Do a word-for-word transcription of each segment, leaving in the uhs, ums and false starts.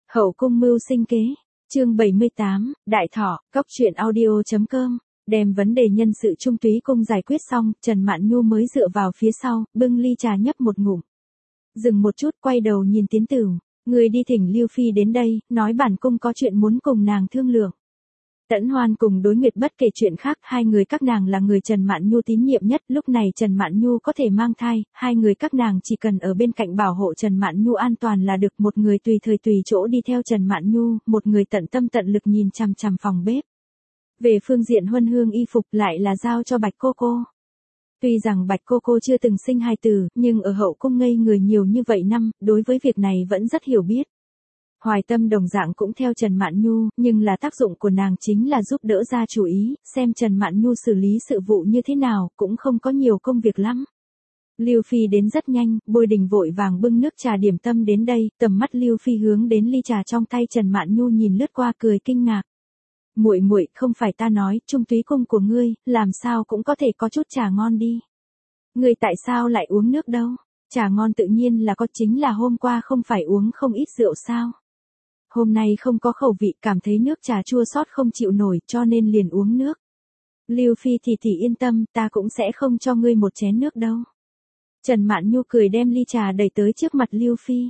Hậu cung mưu sinh kế, chương bảy mươi tám, Đại Thọ, Cóc truyện audio chấm com. Đem vấn đề nhân sự Trung Túy cung giải quyết xong, Trần Mạn Nhu mới dựa vào phía sau, bưng ly trà nhấp một ngụm. Dừng một chút, quay đầu nhìn Tiến Tửu, người đi thỉnh Lưu Phi đến đây, nói bản cung có chuyện muốn cùng nàng thương lượng. Tẫn Hoan cùng Đối Nguyệt bất kể chuyện khác, hai người các nàng là người Trần Mạn Nhu tín nhiệm nhất, lúc này Trần Mạn Nhu có thể mang thai, hai người các nàng chỉ cần ở bên cạnh bảo hộ Trần Mạn Nhu an toàn là được, một người tùy thời tùy chỗ đi theo Trần Mạn Nhu, một người tận tâm tận lực nhìn chằm chằm phòng bếp. Về phương diện huân hương y phục lại là giao cho Bạch cô cô. Tuy rằng Bạch cô cô chưa từng sinh hài tử, nhưng ở hậu cung ngây người nhiều như vậy năm, đối với việc này vẫn rất hiểu biết. Hoài Tâm đồng dạng cũng theo Trần Mạn Nhu, nhưng là tác dụng của nàng chính là giúp đỡ ra chủ ý, xem Trần Mạn Nhu xử lý sự vụ như thế nào, cũng không có nhiều công việc lắm. Lưu Phi đến rất nhanh, Bôi Đình vội vàng bưng nước trà điểm tâm đến đây, tầm mắt Lưu Phi hướng đến ly trà trong tay Trần Mạn Nhu nhìn lướt qua cười kinh ngạc. Muội muội, không phải ta nói, Trung Túy cung của ngươi, làm sao cũng có thể có chút trà ngon đi. Ngươi tại sao lại uống nước đâu? Trà ngon tự nhiên là có, chính là hôm qua không phải uống không ít rượu sao? Hôm nay không có khẩu vị, cảm thấy nước trà chua xót không chịu nổi, cho nên liền uống nước. Lưu Phi thì thì yên tâm, ta cũng sẽ không cho ngươi một chén nước đâu. Trần Mạn Nhu cười đem ly trà đẩy tới trước mặt Lưu Phi.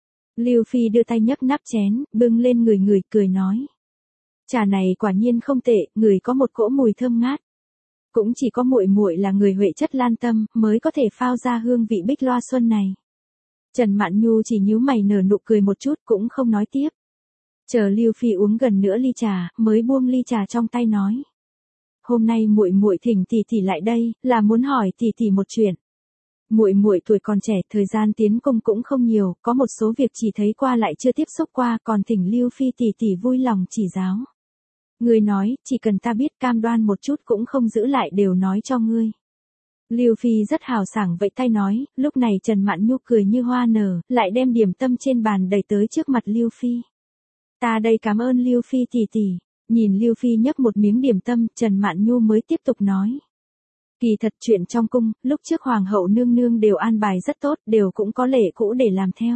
Lưu Phi đưa tay nhấc nắp chén, bưng lên người người, cười nói. Trà này quả nhiên không tệ, người có một cỗ mùi thơm ngát. Cũng chỉ có muội muội là người huệ chất lan tâm, mới có thể phao ra hương vị bích loa xuân này. Trần Mạn Nhu chỉ nhíu mày nở nụ cười một chút, cũng không nói tiếp. Chờ Lưu Phi uống gần nửa ly trà, mới buông ly trà trong tay nói. Hôm nay muội muội thỉnh tỷ tỷ lại đây, là muốn hỏi tỷ tỷ một chuyện. Muội muội tuổi còn trẻ, thời gian tiến cung cũng không nhiều, có một số việc chỉ thấy qua lại chưa tiếp xúc qua, còn thỉnh Lưu Phi tỷ tỷ vui lòng chỉ giáo. Ngươi nói, chỉ cần ta biết, cam đoan một chút cũng không giữ lại, đều nói cho ngươi. Lưu Phi rất hào sảng vẫy tay nói, lúc này Trần Mạn Nhu cười như hoa nở, lại đem điểm tâm trên bàn đẩy tới trước mặt Lưu Phi. Ta đây cảm ơn Lưu Phi tỷ tỷ. Nhìn Lưu Phi nhấp một miếng điểm tâm, Trần Mạn Nhu mới tiếp tục nói. Kỳ thật chuyện trong cung, lúc trước Hoàng hậu nương nương đều an bài rất tốt, đều cũng có lệ cũ để làm theo.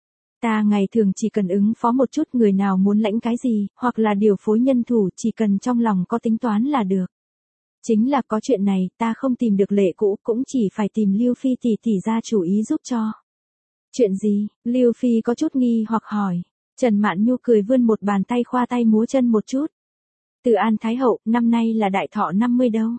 Ta ngày thường chỉ cần ứng phó một chút, người nào muốn lãnh cái gì, hoặc là điều phối nhân thủ, chỉ cần trong lòng có tính toán là được. Chính là có chuyện này, ta không tìm được lệ cũ, cũng chỉ phải tìm Lưu Phi tỷ tỷ ra chủ ý giúp cho. Chuyện gì? Lưu Phi có chút nghi hoặc hỏi. Trần Mạn Nhu cười vươn một bàn tay khoa tay múa chân một chút. Từ An Thái hậu, năm nay là đại thọ năm mươi đâu.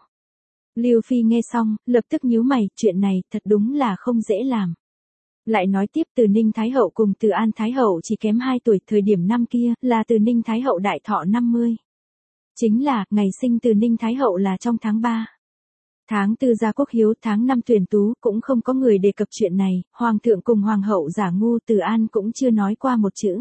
Lưu Phi nghe xong, lập tức nhíu mày, chuyện này thật đúng là không dễ làm. Lại nói tiếp, Từ Ninh Thái hậu cùng Từ An Thái hậu chỉ kém hai tuổi, thời điểm năm kia là Từ Ninh Thái hậu đại thọ năm mươi. Chính là, ngày sinh Từ Ninh Thái hậu là trong tháng ba. Tháng tư gia quốc hiếu, tháng năm tuyển tú, cũng không có người đề cập chuyện này, Hoàng thượng cùng Hoàng hậu giả ngu, Từ An cũng chưa nói qua một chữ.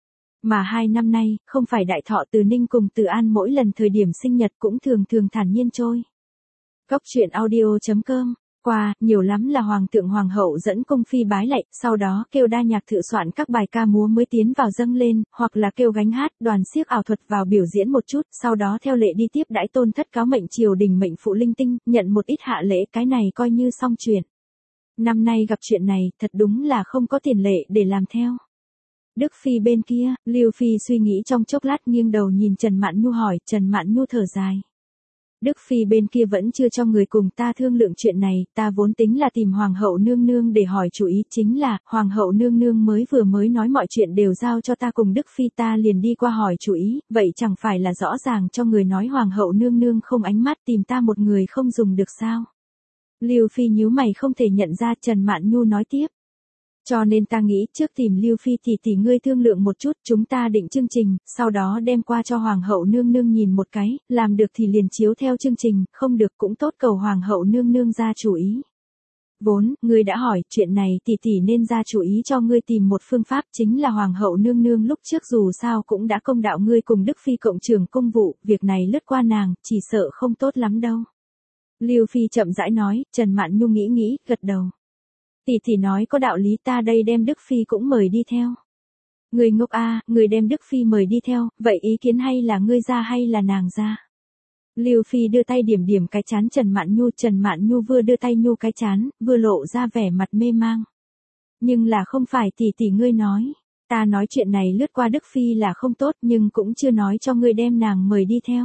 Mà hai năm nay, không phải đại thọ, Từ Ninh cùng Từ An mỗi lần thời điểm sinh nhật cũng thường thường thản nhiên trôi. Cóc truyện audio chấm com. Qua, nhiều lắm là Hoàng thượng Hoàng hậu dẫn cung phi bái lạy, sau đó kêu đa nhạc thự soạn các bài ca múa mới tiến vào dâng lên, hoặc là kêu gánh hát, đoàn xiếc ảo thuật vào biểu diễn một chút, sau đó theo lệ đi tiếp đãi tôn thất cáo mệnh triều đình mệnh phụ linh tinh, nhận một ít hạ lễ, cái này coi như xong chuyện. Năm nay gặp chuyện này, thật đúng là không có tiền lệ để làm theo. Đức Phi bên kia, Lưu Phi suy nghĩ trong chốc lát, nghiêng đầu nhìn Trần Mạn Nhu hỏi, Trần Mạn Nhu thở dài. Đức Phi bên kia vẫn chưa cho người cùng ta thương lượng chuyện này, ta vốn tính là tìm Hoàng hậu nương nương để hỏi chủ ý, chính là, Hoàng hậu nương nương mới vừa mới nói mọi chuyện đều giao cho ta cùng Đức Phi, ta liền đi qua hỏi chủ ý, vậy chẳng phải là rõ ràng cho người nói Hoàng hậu nương nương không ánh mắt, tìm ta một người không dùng được sao? Lưu Phi nhíu mày không thể nhận ra. Trần Mạn Nhu nói tiếp. Cho nên ta nghĩ trước tìm Lưu Phi thì tỷ ngươi thương lượng một chút, chúng ta định chương trình, sau đó đem qua cho Hoàng hậu nương nương nhìn một cái, làm được thì liền chiếu theo chương trình, không được cũng tốt cầu Hoàng hậu nương nương ra chủ ý. Vốn, ngươi đã hỏi, chuyện này tỷ tỷ nên ra chủ ý cho ngươi tìm một phương pháp, chính là Hoàng hậu nương nương lúc trước dù sao cũng đã công đạo ngươi cùng Đức Phi cộng trưởng công vụ, việc này lướt qua nàng, chỉ sợ không tốt lắm đâu. Lưu Phi chậm rãi nói. Trần Mạn Nhu nghĩ nghĩ, gật đầu. Tỷ tỷ nói có đạo lý, ta đây đem Đức Phi cũng mời đi theo. Người ngốc a, à, người đem Đức Phi mời đi theo, vậy ý kiến hay là ngươi ra hay là nàng ra? Lưu Phi đưa tay điểm điểm cái chán Trần Mạn Nhu, Trần Mạn Nhu vừa đưa tay nhu cái chán, vừa lộ ra vẻ mặt mê mang. Nhưng là không phải tỷ tỷ ngươi nói, Ta nói chuyện này lướt qua Đức Phi là không tốt nhưng cũng chưa nói cho ngươi đem nàng mời đi theo.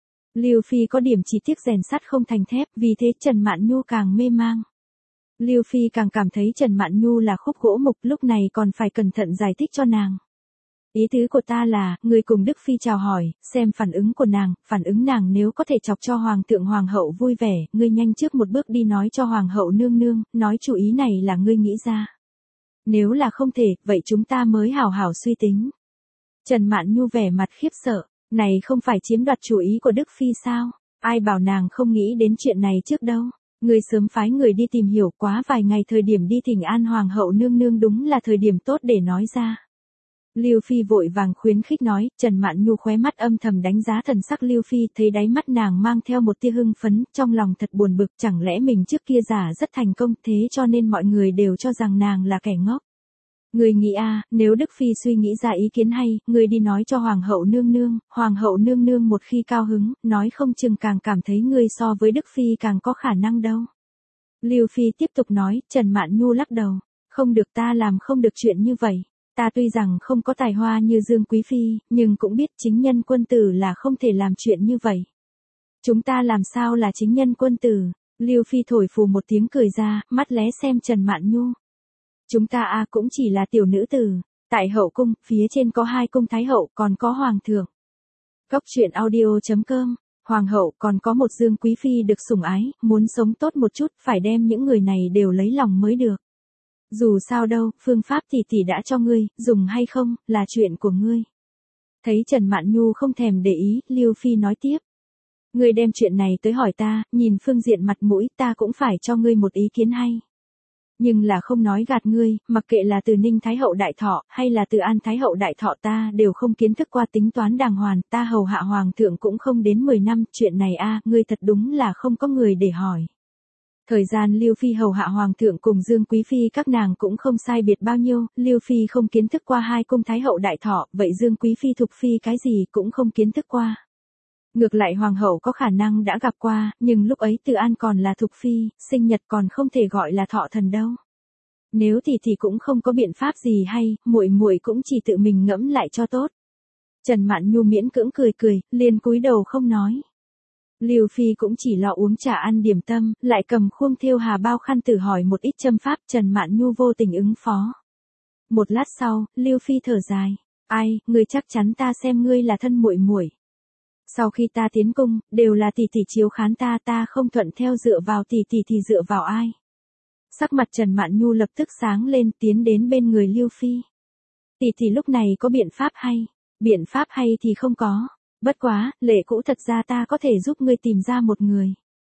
Lưu Phi có điểm chỉ tiếc rèn sắt không thành thép, vì thế Trần Mạn Nhu càng mê mang. Lưu Phi càng cảm thấy Trần Mạn Nhu là khúc gỗ mục, lúc này còn phải cẩn thận giải thích cho nàng. Ý tứ của ta là, ngươi cùng Đức Phi chào hỏi, xem phản ứng của nàng, phản ứng nàng nếu có thể chọc cho Hoàng thượng Hoàng hậu vui vẻ, ngươi nhanh trước một bước đi nói cho Hoàng hậu nương nương, nói chủ ý này là ngươi nghĩ ra. Nếu là không thể, vậy chúng ta mới hảo hảo suy tính. Trần Mạn Nhu vẻ mặt khiếp sợ, này không phải chiếm đoạt chủ ý của Đức Phi sao? Ai bảo nàng không nghĩ đến chuyện này trước đâu? Ngươi sớm phái người đi tìm hiểu, quá vài ngày thời điểm đi thỉnh an Hoàng hậu nương nương đúng là thời điểm tốt để nói ra. Lưu Phi vội vàng khuyến khích nói, Trần Mạn Nhu khóe mắt âm thầm đánh giá thần sắc Lưu Phi, thấy đáy mắt nàng mang theo một tia hưng phấn, trong lòng thật buồn bực, chẳng lẽ mình trước kia giả rất thành công, thế cho nên mọi người đều cho rằng nàng là kẻ ngốc. Người nghĩ a, à, nếu Đức Phi suy nghĩ ra ý kiến hay, người đi nói cho Hoàng hậu nương nương, Hoàng hậu nương nương một khi cao hứng, nói không chừng càng cảm thấy người so với Đức Phi càng có khả năng đâu. Lưu Phi tiếp tục nói, Trần Mạn Nhu lắc đầu, không được, ta làm không được chuyện như vậy. Ta tuy rằng không có tài hoa như Dương Quý Phi, nhưng cũng biết chính nhân quân tử là không thể làm chuyện như vậy. Chúng ta làm sao là chính nhân quân tử? Lưu Phi thổi phù một tiếng cười ra, mắt lé xem Trần Mạn Nhu. Chúng ta a à, cũng chỉ là tiểu nữ tử, tại hậu cung, phía trên có hai cung thái hậu, còn có hoàng thượng. Góc truyện audio chấm com, hoàng hậu còn có một Dương Quý Phi được sủng ái, muốn sống tốt một chút, phải đem những người này đều lấy lòng mới được. Dù sao đâu, phương pháp tỷ tỷ đã cho ngươi, dùng hay không, là chuyện của ngươi. Thấy Trần Mạn Nhu không thèm để ý, Lưu Phi nói tiếp. Ngươi đem chuyện này tới hỏi ta, nhìn phương diện mặt mũi, ta cũng phải cho ngươi một ý kiến hay. Nhưng là không nói gạt ngươi, mặc kệ là từ Ninh Thái Hậu Đại Thọ, hay là từ An Thái Hậu Đại Thọ ta đều không kiến thức qua tính toán đàng hoàng, ta hầu hạ Hoàng thượng cũng không đến mười năm, chuyện này a, ngươi thật đúng là không có người để hỏi. Thời gian Lưu Phi hầu hạ Hoàng thượng cùng Dương Quý Phi các nàng cũng không sai biệt bao nhiêu, Lưu Phi không kiến thức qua hai cung Thái Hậu Đại Thọ, vậy Dương Quý Phi Thục Phi cái gì cũng không kiến thức qua. Ngược lại Hoàng hậu có khả năng đã gặp qua, nhưng lúc ấy Từ An còn là Thục Phi, sinh nhật còn không thể gọi là thọ thần đâu. Nếu thì thì cũng không có biện pháp gì hay, muội muội cũng chỉ tự mình ngẫm lại cho tốt. Trần Mạn Nhu miễn cưỡng cười cười, liền cúi đầu không nói. Lưu Phi cũng chỉ lo uống trà ăn điểm tâm, lại cầm khuôn thêu hà bao khăn tử hỏi một ít châm pháp, Trần Mạn Nhu vô tình ứng phó. Một lát sau, Lưu Phi thở dài, ai, ngươi chắc chắn ta xem ngươi là thân muội muội. Sau khi ta tiến cung, đều là tỷ tỷ chiếu khán ta, ta không thuận theo dựa vào tỷ tỷ thì dựa vào ai. Sắc mặt Trần Mạn Nhu lập tức sáng lên, tiến đến bên người Lưu Phi. Tỷ tỷ lúc này có biện pháp hay? Biện pháp hay thì không có. Bất quá, lệ cũ thật ra ta có thể giúp ngươi tìm ra một người.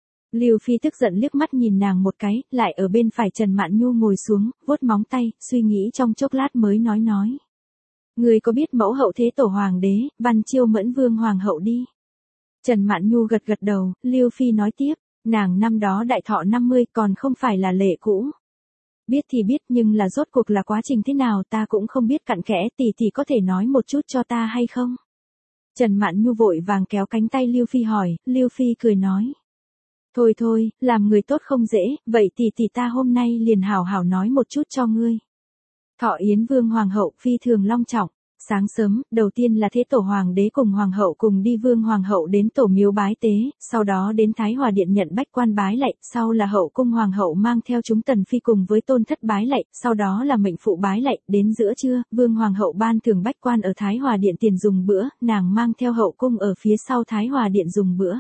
Lưu Phi tức giận liếc mắt nhìn nàng một cái, lại ở bên phải Trần Mạn Nhu ngồi xuống, vuốt móng tay, suy nghĩ trong chốc lát mới nói nói. Ngươi có biết mẫu hậu thế tổ hoàng đế, Văn Chiêu Mẫn Vương hoàng hậu đi. Trần Mạn Nhu gật gật đầu, Lưu Phi nói tiếp, nàng năm đó đại thọ năm mươi còn không phải là lệ cũ. Biết thì biết nhưng là rốt cuộc là quá trình thế nào ta cũng không biết cặn kẽ, tỷ tỷ có thể nói một chút cho ta hay không? Trần Mạn Nhu vội vàng kéo cánh tay Lưu Phi hỏi, Lưu Phi cười nói. Thôi thôi, làm người tốt không dễ, vậy tỷ tỷ ta hôm nay liền hảo hảo nói một chút cho ngươi. Thọ Yến Vương Hoàng hậu phi thường long trọng. Sáng sớm, đầu tiên là thế tổ hoàng đế cùng hoàng hậu cùng đi Vương hoàng hậu đến tổ miếu bái tế, sau đó đến Thái Hòa điện nhận bách quan bái lạy, sau là hậu cung hoàng hậu mang theo chúng tần phi cùng với tôn thất bái lạy, sau đó là mệnh phụ bái lạy, đến giữa trưa, Vương hoàng hậu ban thưởng bách quan ở Thái Hòa điện tiền dùng bữa, nàng mang theo hậu cung ở phía sau Thái Hòa điện dùng bữa.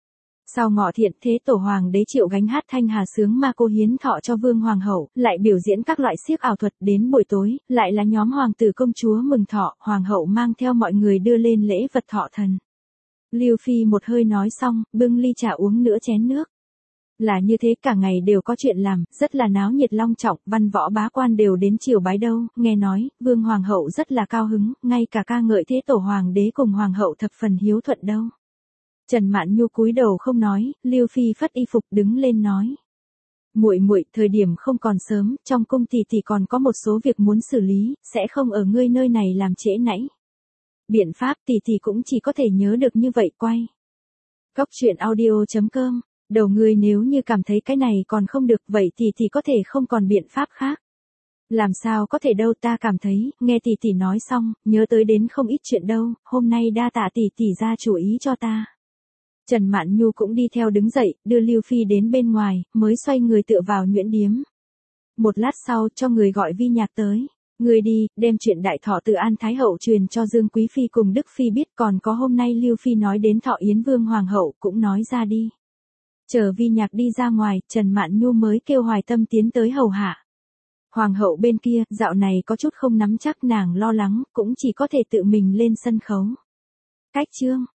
Sau ngọ thiện, thế tổ hoàng đế triệu gánh hát thanh hà sướng ma cô hiến thọ cho Vương hoàng hậu, lại biểu diễn các loại xiếc ảo thuật, đến buổi tối, lại là nhóm hoàng tử công chúa mừng thọ, hoàng hậu mang theo mọi người đưa lên lễ vật thọ thần. Lưu Phi một hơi nói xong, bưng ly trà uống nửa chén nước. Là như thế, cả ngày đều có chuyện làm, rất là náo nhiệt long trọng, văn võ bá quan đều đến triều bái đâu, nghe nói, Vương hoàng hậu rất là cao hứng, ngay cả ca ngợi thế tổ hoàng đế cùng hoàng hậu thập phần hiếu thuận đâu. Trần Mạn Nhu cúi đầu không nói, Lưu Phi phất y phục đứng lên nói. Muội muội, thời điểm không còn sớm, trong cung tỷ tỷ còn có một số việc muốn xử lý, sẽ không ở ngươi nơi này làm trễ nãy. Biện pháp tỷ tỷ cũng chỉ có thể nhớ được như vậy quay. Góc truyện audio chấm com, đầu ngươi nếu như cảm thấy cái này còn không được vậy thì thì có thể không còn biện pháp khác. Làm sao có thể đâu, ta cảm thấy, nghe tỷ tỷ nói xong, nhớ tới đến không ít chuyện đâu, hôm nay đa tạ tỷ tỷ ra chủ ý cho ta. Trần Mạn Nhu cũng đi theo đứng dậy, đưa Lưu Phi đến bên ngoài, mới xoay người tựa vào nhuyễn điếm. Một lát sau, cho người gọi Vi Nhạc tới. Người đi, đem chuyện đại thọ từ An Thái Hậu truyền cho Dương Quý Phi cùng Đức Phi biết, còn có hôm nay Lưu Phi nói đến thọ Yến Vương Hoàng hậu cũng nói ra đi. Chờ Vi Nhạc đi ra ngoài, Trần Mạn Nhu mới kêu Hoài Tâm tiến tới hầu hạ. Hoàng hậu bên kia, dạo này có chút không nắm chắc, nàng lo lắng, cũng chỉ có thể tự mình lên sân khấu. Cách chương